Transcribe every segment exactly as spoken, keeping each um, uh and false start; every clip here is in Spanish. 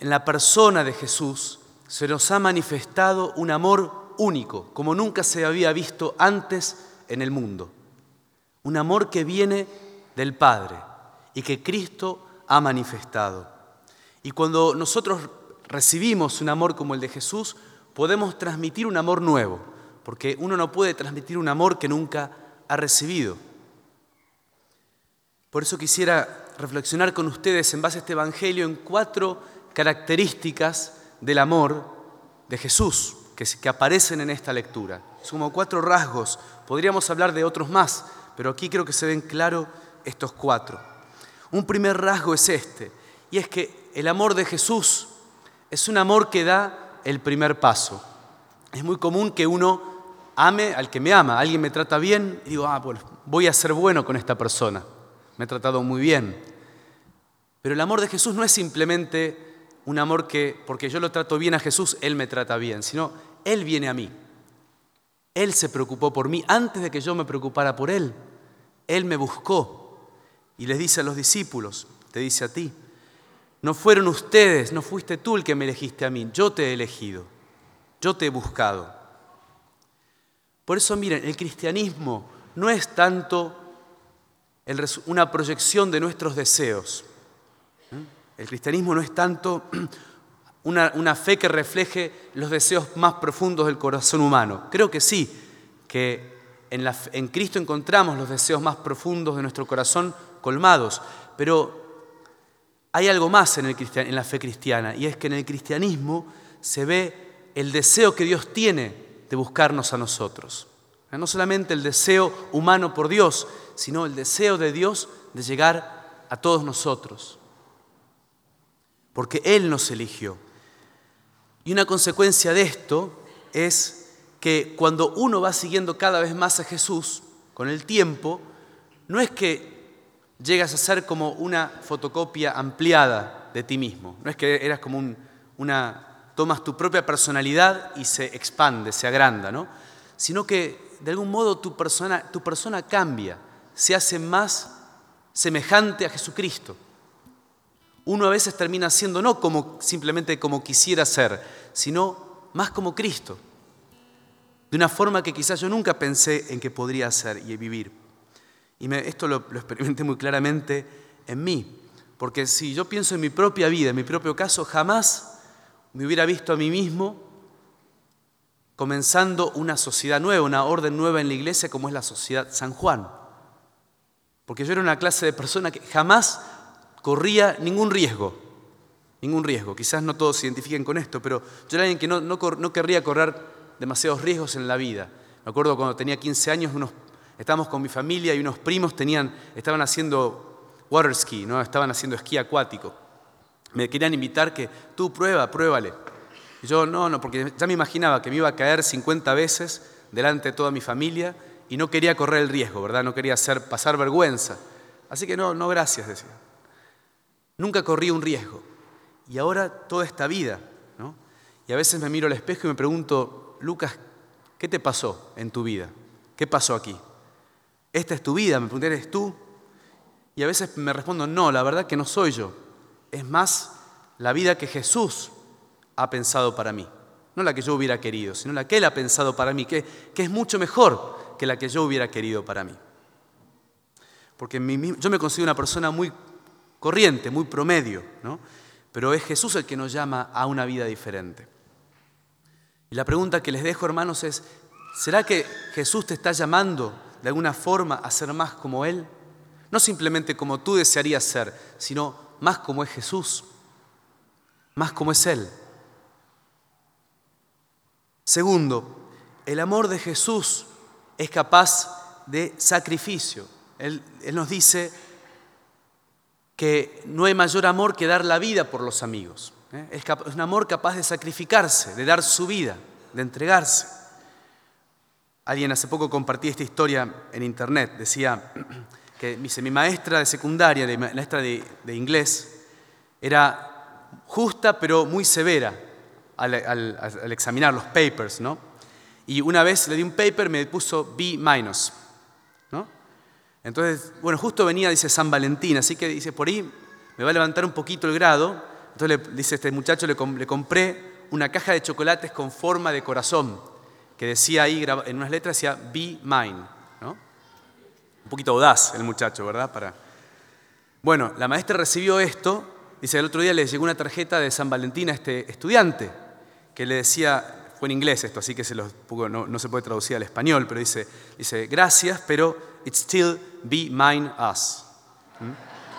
en la persona de Jesús se nos ha manifestado un amor único, como nunca se había visto antes en el mundo. Un amor que viene del Padre y que Cristo ha manifestado. Y cuando nosotros recibimos un amor como el de Jesús, podemos transmitir un amor nuevo, porque uno no puede transmitir un amor que nunca ha recibido. Por eso quisiera reflexionar con ustedes en base a este Evangelio en cuatro características del amor de Jesús que, que aparecen en esta lectura. Son como cuatro rasgos. Podríamos hablar de otros más, pero aquí creo que se ven claros estos cuatro. Un primer rasgo es este, y es que el amor de Jesús es un amor que da el primer paso. Es muy común que uno ame al que me ama. Alguien me trata bien y digo, ah, bueno, voy a ser bueno con esta persona. Me ha tratado muy bien. Pero el amor de Jesús no es simplemente un amor que, porque yo lo trato bien a Jesús, Él me trata bien, sino Él viene a mí. Él se preocupó por mí antes de que yo me preocupara por Él. Él me buscó y les dice a los discípulos, te dice a ti, no fueron ustedes, no fuiste tú el que me elegiste a mí, yo te he elegido, yo te he buscado. Por eso miren, el cristianismo no es tanto una proyección de nuestros deseos. El cristianismo no es tanto una, una fe que refleje los deseos más profundos del corazón humano. Creo que sí, que en, la, en Cristo encontramos los deseos más profundos de nuestro corazón colmados, pero hay algo más en, el cristian, en la fe cristiana, y es que en el cristianismo se ve el deseo que Dios tiene de buscarnos a nosotros. No solamente el deseo humano por Dios, sino el deseo de Dios de llegar a todos nosotros. Porque Él nos eligió. Y una consecuencia de esto es que cuando uno va siguiendo cada vez más a Jesús, con el tiempo, no es que llegas a ser como una fotocopia ampliada de ti mismo. No es que eras como un, una, tomas tu propia personalidad y se expande, se agranda, ¿no? Sino que de algún modo tu persona, tu persona cambia, se hace más semejante a Jesucristo. Uno a veces termina siendo no como, simplemente como quisiera ser, sino más como Cristo, de una forma que quizás yo nunca pensé en que podría ser y vivir. Y me, esto lo, lo experimenté muy claramente en mí, porque si yo pienso en mi propia vida, en mi propio caso, jamás me hubiera visto a mí mismo comenzando una sociedad nueva, una orden nueva en la iglesia como es la Sociedad San Juan. Porque yo era una clase de persona que jamás corría ningún riesgo, ningún riesgo. Quizás no todos se identifiquen con esto, pero yo era alguien que no, no, no querría correr demasiados riesgos en la vida. Me acuerdo cuando tenía quince años, unos, estábamos con mi familia y unos primos tenían, estaban haciendo water ski, ¿no? Estaban haciendo esquí acuático. Me querían invitar que tú prueba, pruébale. Y yo no, no, porque ya me imaginaba que me iba a caer cincuenta veces delante de toda mi familia y no quería correr el riesgo, ¿verdad? No quería hacer, pasar vergüenza. Así que no, no, gracias, decía. Nunca corrí un riesgo. Y ahora toda esta vida, ¿no? Y a veces me miro al espejo y me pregunto, Lucas, ¿qué te pasó en tu vida? ¿Qué pasó aquí? ¿Esta es tu vida? Me pregunté, ¿eres tú? Y a veces me respondo, no, la verdad que no soy yo. Es más la vida que Jesús ha pensado para mí. No la que yo hubiera querido, sino la que Él ha pensado para mí, que, que es mucho mejor que la que yo hubiera querido para mí. Porque mi, yo me considero una persona muy corriente, muy promedio, ¿no? Pero es Jesús el que nos llama a una vida diferente. Y la pregunta que les dejo, hermanos, es, ¿será que Jesús te está llamando de alguna forma a ser más como Él? No simplemente como tú desearías ser, sino más como es Jesús, más como es Él. Segundo, el amor de Jesús es capaz de sacrificio. Él, él nos dice que no hay mayor amor que dar la vida por los amigos. ¿eh? Es, cap- es un amor capaz de sacrificarse, de dar su vida, de entregarse. Alguien hace poco compartía esta historia en internet. Decía que dice, mi maestra de secundaria, mi maestra de, de inglés, era justa pero muy severa al, al, al examinar los papers, ¿no? Y una vez le di un paper, me puso B minus, ¿no? Entonces, bueno, justo venía, dice, San Valentín, así que dice, por ahí me va a levantar un poquito el grado. Entonces le dice este muchacho, le, le compré una caja de chocolates con forma de corazón, que decía ahí, en unas letras decía, be mine, ¿no? Un poquito audaz el muchacho, ¿verdad? Para... Bueno, la maestra recibió esto, dice, el otro día le llegó una tarjeta de San Valentín a este estudiante, que le decía, fue en inglés esto, así que se los, no, no se puede traducir al español, pero dice, dice, gracias, pero it's still be mine us. ¿Mm?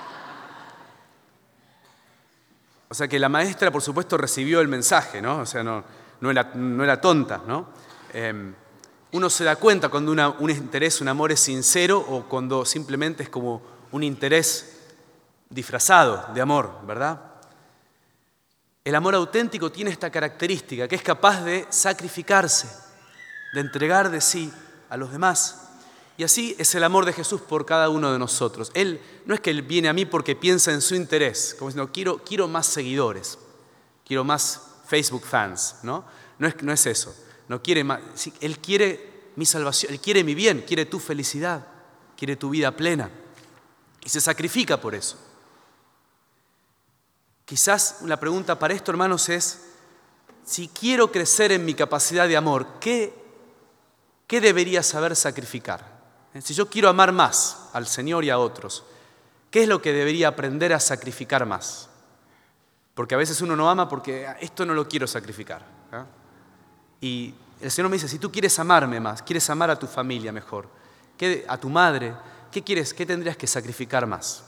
O sea que la maestra, por supuesto, recibió el mensaje, ¿no? O sea, no, no, era, no era tonta, ¿no? Eh, uno se da cuenta cuando una, un interés, un amor es sincero o cuando simplemente es como un interés disfrazado de amor, ¿verdad? El amor auténtico tiene esta característica, que es capaz de sacrificarse, de entregar de sí a los demás. Y así es el amor de Jesús por cada uno de nosotros. Él no es que Él viene a mí porque piensa en su interés, como diciendo, quiero, quiero más seguidores, quiero más Facebook fans, ¿no? No es, no es eso. No quiere más. Él quiere mi salvación, Él quiere mi bien, quiere tu felicidad, quiere tu vida plena. Y se sacrifica por eso. Quizás la pregunta para esto, hermanos, es, si quiero crecer en mi capacidad de amor, ¿qué, qué debería saber sacrificar? Si yo quiero amar más al Señor y a otros, ¿qué es lo que debería aprender a sacrificar más? Porque a veces uno no ama porque esto no lo quiero sacrificar, ¿eh? Y el Señor me dice, si tú quieres amarme más, quieres amar a tu familia mejor, ¿qué, a tu madre, ¿qué quieres, qué tendrías que sacrificar más?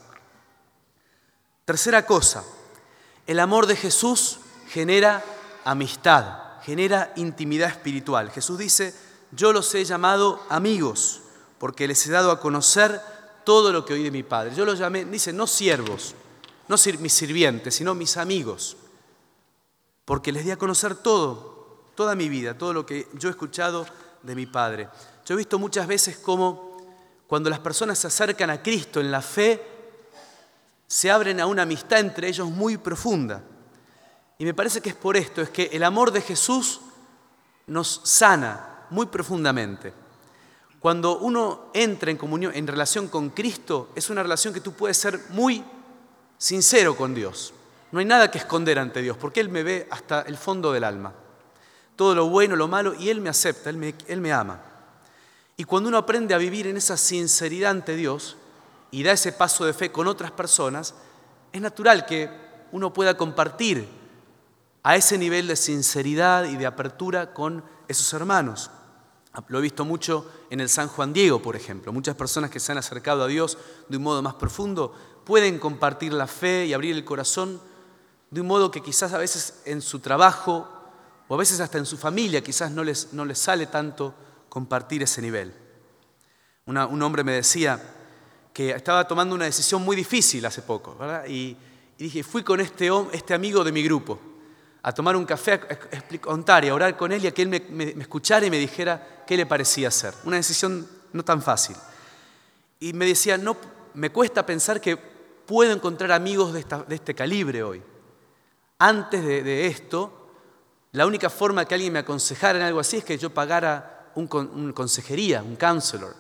Tercera cosa, el amor de Jesús genera amistad, genera intimidad espiritual. Jesús dice, yo los he llamado amigos, porque les he dado a conocer todo lo que oí de mi Padre. Yo los llamé, dice, no siervos, no mis sirvientes, sino mis amigos, porque les di a conocer todo, toda mi vida, todo lo que yo he escuchado de mi Padre. Yo he visto muchas veces cómo cuando las personas se acercan a Cristo en la fe, se abren a una amistad entre ellos muy profunda. Y me parece que es por esto, es que el amor de Jesús nos sana muy profundamente. Cuando uno entra en comunión, en relación con Cristo, es una relación que tú puedes ser muy sincero con Dios. No hay nada que esconder ante Dios, porque Él me ve hasta el fondo del alma. Todo lo bueno, lo malo, y Él me acepta, Él me, Él me ama. Y cuando uno aprende a vivir en esa sinceridad ante Dios y da ese paso de fe con otras personas, es natural que uno pueda compartir a ese nivel de sinceridad y de apertura con esos hermanos. Lo he visto mucho en el San Juan Diego, por ejemplo. Muchas personas que se han acercado a Dios de un modo más profundo pueden compartir la fe y abrir el corazón de un modo que quizás a veces en su trabajo o a veces hasta en su familia quizás no les, no les sale tanto compartir ese nivel. Una, un hombre me decía que estaba tomando una decisión muy difícil hace poco, ¿verdad? Y, y dije, fui con este, este amigo de mi grupo a tomar un café, a contar y a orar con él y a que él me, me, me escuchara y me dijera qué le parecía hacer. Una decisión no tan fácil. Y me decía, no, me cuesta pensar que puedo encontrar amigos de, esta, de este calibre hoy. Antes de, de esto, la única forma que alguien me aconsejara en algo así es que yo pagara un, un consejería, un counselor.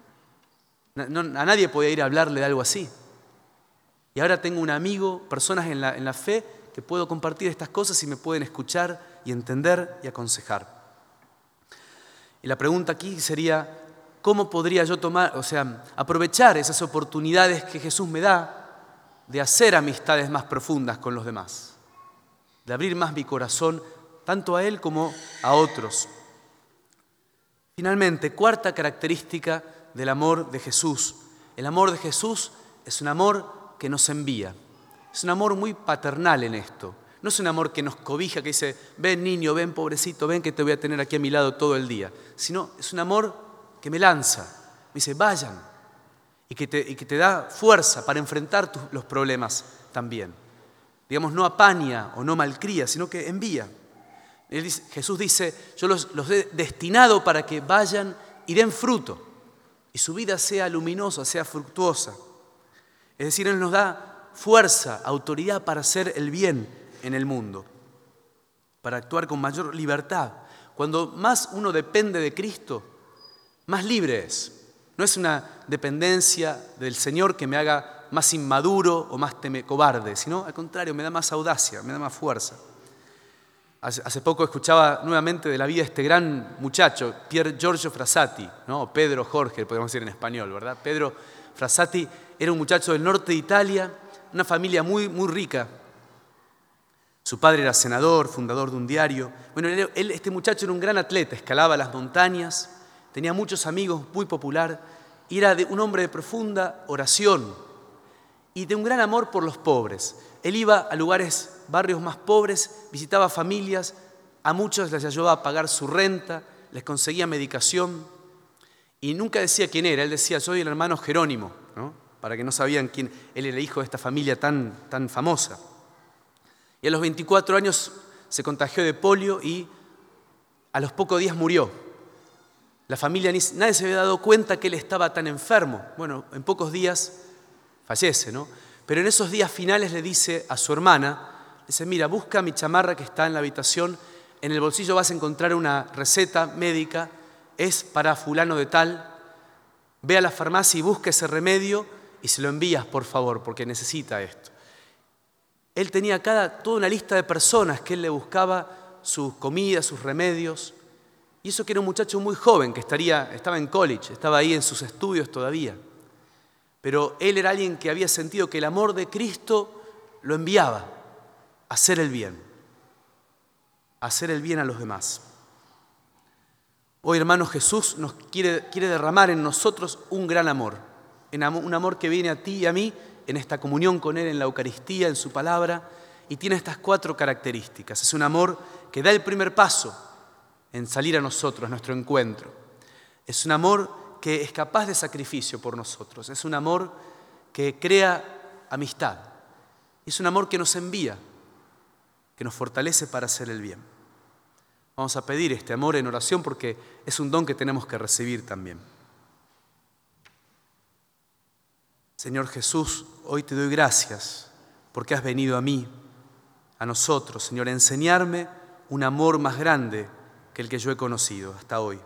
No, a nadie podía ir a hablarle de algo así. Y ahora tengo un amigo, personas en la, en la fe, que puedo compartir estas cosas y me pueden escuchar y entender y aconsejar. Y la pregunta aquí sería, ¿cómo podría yo tomar, o sea, aprovechar esas oportunidades que Jesús me da de hacer amistades más profundas con los demás? De abrir más mi corazón, tanto a Él como a otros. Finalmente, cuarta característica del amor de Jesús. El amor de Jesús es un amor que nos envía. Es un amor muy paternal en esto. No es un amor que nos cobija, que dice, ven niño, ven pobrecito, ven que te voy a tener aquí a mi lado todo el día. Sino es un amor que me lanza. Me dice, vayan. Y que te, y que te da fuerza para enfrentar tus, los problemas también. Digamos, no apaña o no malcría, sino que envía. Él dice, Jesús dice, yo los, los he destinado para que vayan y den fruto. Y su vida sea luminosa, sea fructuosa. Es decir, Él nos da fuerza, autoridad para hacer el bien en el mundo, para actuar con mayor libertad. Cuando más uno depende de Cristo, más libre es. No es una dependencia del Señor que me haga más inmaduro o más teme, cobarde, sino al contrario, me da más audacia, me da más fuerza. Hace, hace poco escuchaba nuevamente de la vida de este gran muchacho, Pier Giorgio Frassati, ¿no? Pedro Jorge, podemos decir en español, ¿verdad? Pedro Frassati era un muchacho del norte de Italia, una familia muy, muy rica. Su padre era senador, fundador de un diario. Bueno, él, este muchacho era un gran atleta, escalaba las montañas, tenía muchos amigos, muy popular, y era de un hombre de profunda oración y de un gran amor por los pobres. Él iba a lugares, barrios más pobres, visitaba familias, a muchos les ayudaba a pagar su renta, les conseguía medicación y nunca decía quién era. Él decía, soy el hermano Jerónimo, ¿no? Para que no sabían quién, él era hijo de esta familia tan, tan famosa. Y a los veinticuatro años se contagió de polio y a los pocos días murió. La familia, nadie se había dado cuenta que él estaba tan enfermo. Bueno, en pocos días fallece, ¿no? Pero en esos días finales le dice a su hermana, le dice, mira, busca mi chamarra que está en la habitación, en el bolsillo vas a encontrar una receta médica, es para fulano de tal, ve a la farmacia y busca ese remedio y se lo envías, por favor, porque necesita esto. Él tenía cada, toda una lista de personas que él le buscaba sus comidas, sus remedios. Y eso que era un muchacho muy joven, que estaría, estaba en college, estaba ahí en sus estudios todavía. Pero él era alguien que había sentido que el amor de Cristo lo enviaba a hacer el bien, a hacer el bien a los demás. Hoy, hermanos, Jesús nos quiere, quiere derramar en nosotros un gran amor, un amor que viene a ti y a mí en esta comunión con Él, en la Eucaristía, en su palabra, y tiene estas cuatro características. Es un amor que da el primer paso en salir a nosotros, a nuestro encuentro. Es un amor que es capaz de sacrificio por nosotros. Es un amor que crea amistad. Es un amor que nos envía, que nos fortalece para hacer el bien. Vamos a pedir este amor en oración porque es un don que tenemos que recibir también. Señor Jesús, hoy te doy gracias porque has venido a mí, a nosotros, Señor, a enseñarme un amor más grande que el que yo he conocido hasta hoy.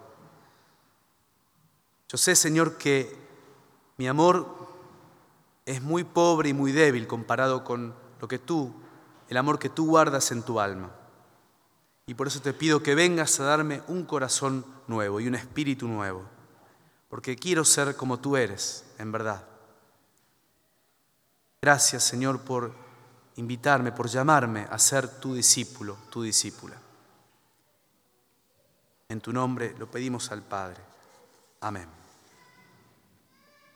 Yo sé, Señor, que mi amor es muy pobre y muy débil comparado con lo que tú, el amor que tú guardas en tu alma. Y por eso te pido que vengas a darme un corazón nuevo y un espíritu nuevo, porque quiero ser como tú eres, en verdad. Gracias, Señor, por invitarme, por llamarme a ser tu discípulo, tu discípula. En tu nombre lo pedimos al Padre. Amén.